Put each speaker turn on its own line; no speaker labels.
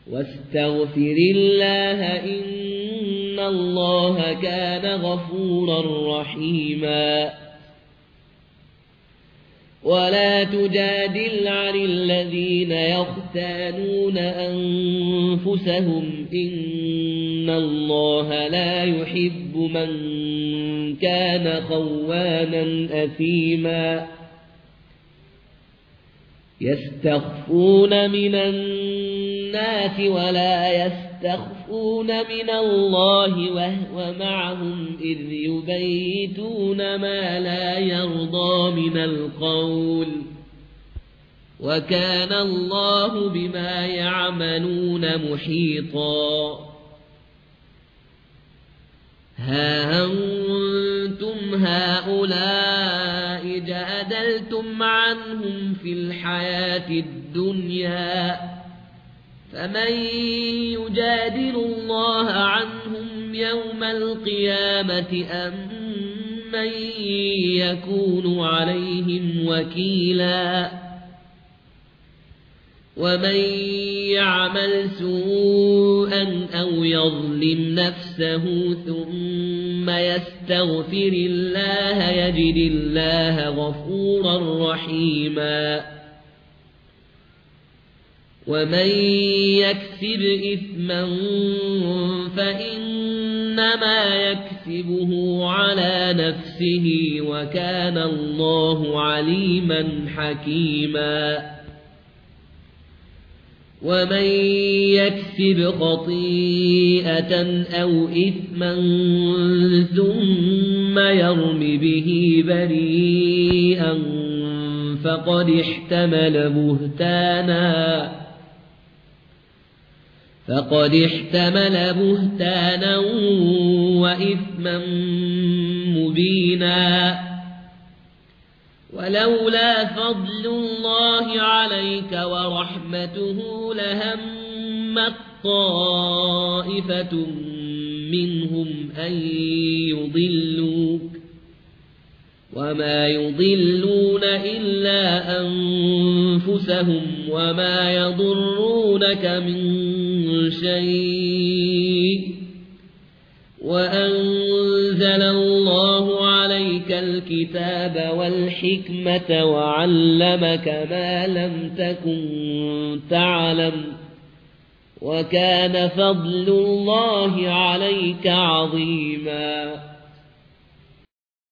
واستغفر الله إن الله كان غفورا رحيما ولا تجادل عن الذين يختانون أنفسهم إن الله لا يحب من كان خوانا أثيما يستخفون من الناس ولا يستخفون من الله وهو معهم إذ يبيتون ما لا يرضى من القول وكان الله بما يعملون محيطا ها أنتم هؤلاء جادلتم عنهم في الحياة الدنيا فمن يجادل الله عنهم يوم القيامة أم من يكون عليهم وكيلا ومن يعمل سوءا أو يظلم نفسه ثم يستغفر الله يجد الله غفورا رحيما ومن يكسب إثما فإنما يكسبه على نفسه وكان الله عليما حكيما ومن يكسب خطيئة أو إثما ثم يرم به بريئا فقد احتمل بهتانا وإثما مبينا ولولا فضل الله عليك ورحمته لهمت طائفة منهم أن يضلوك وما يضلون إلا أنفسهم وما يضرونك من شيء وأنزل الله عليك الكتاب والحكمة وعلمك ما لم تكن تعلم وكان فضل الله عليك عظيما